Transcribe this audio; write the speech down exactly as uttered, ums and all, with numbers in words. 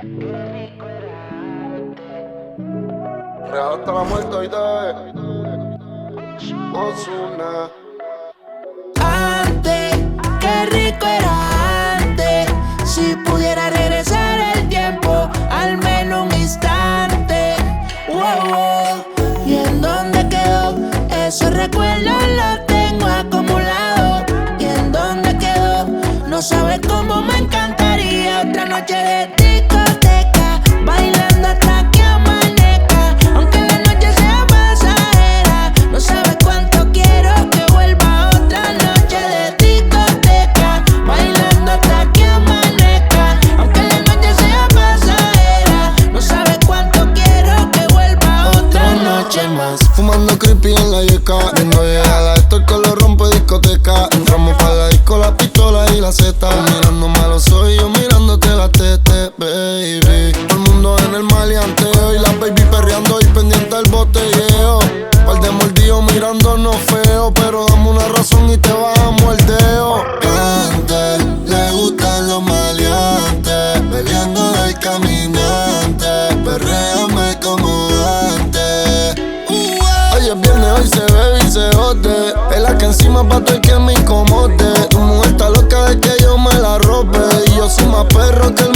Real hasta la muerte hoy de Ozuna. Antes, qué rico era antes. Si pudiera regresar el tiempo, al menos un instante. Wow, wow. ¿Y en dónde quedó? Esos recuerdos los tengo acumulados. ¿Y en dónde quedó? No sabes cómo me encantaría otra noche de discoteca, bailando hasta que amanezca. Aunque la noche sea pasajera, no sabes cuánto quiero que vuelva otra noche de discoteca, bailando hasta que amanezca. Aunque la noche sea pasajera, no sabes cuánto quiero que vuelva otra noche más. Fumando creepy en la yeca, viendo llegar a esto el que lo rompe discoteca. Entramos pa' la disco, la pistola y la zeta. Mirándome a los ojos y yo mirándote la tete, baby. Todo el mundo en el maleanteo y la baby perreando y pendiente al botelleo. Par de mordidos mirándonos feo, pero dame una razón y te bajamos el dedo. Antes le gustan los maleantes, peleando del caminante. Perréame como antes. Hoy es viernes, hoy se bebe y se jode. Pela que encima pa' todo el que me incomode. Tu mujer está loca de que yo me la robe, y yo soy más perro que el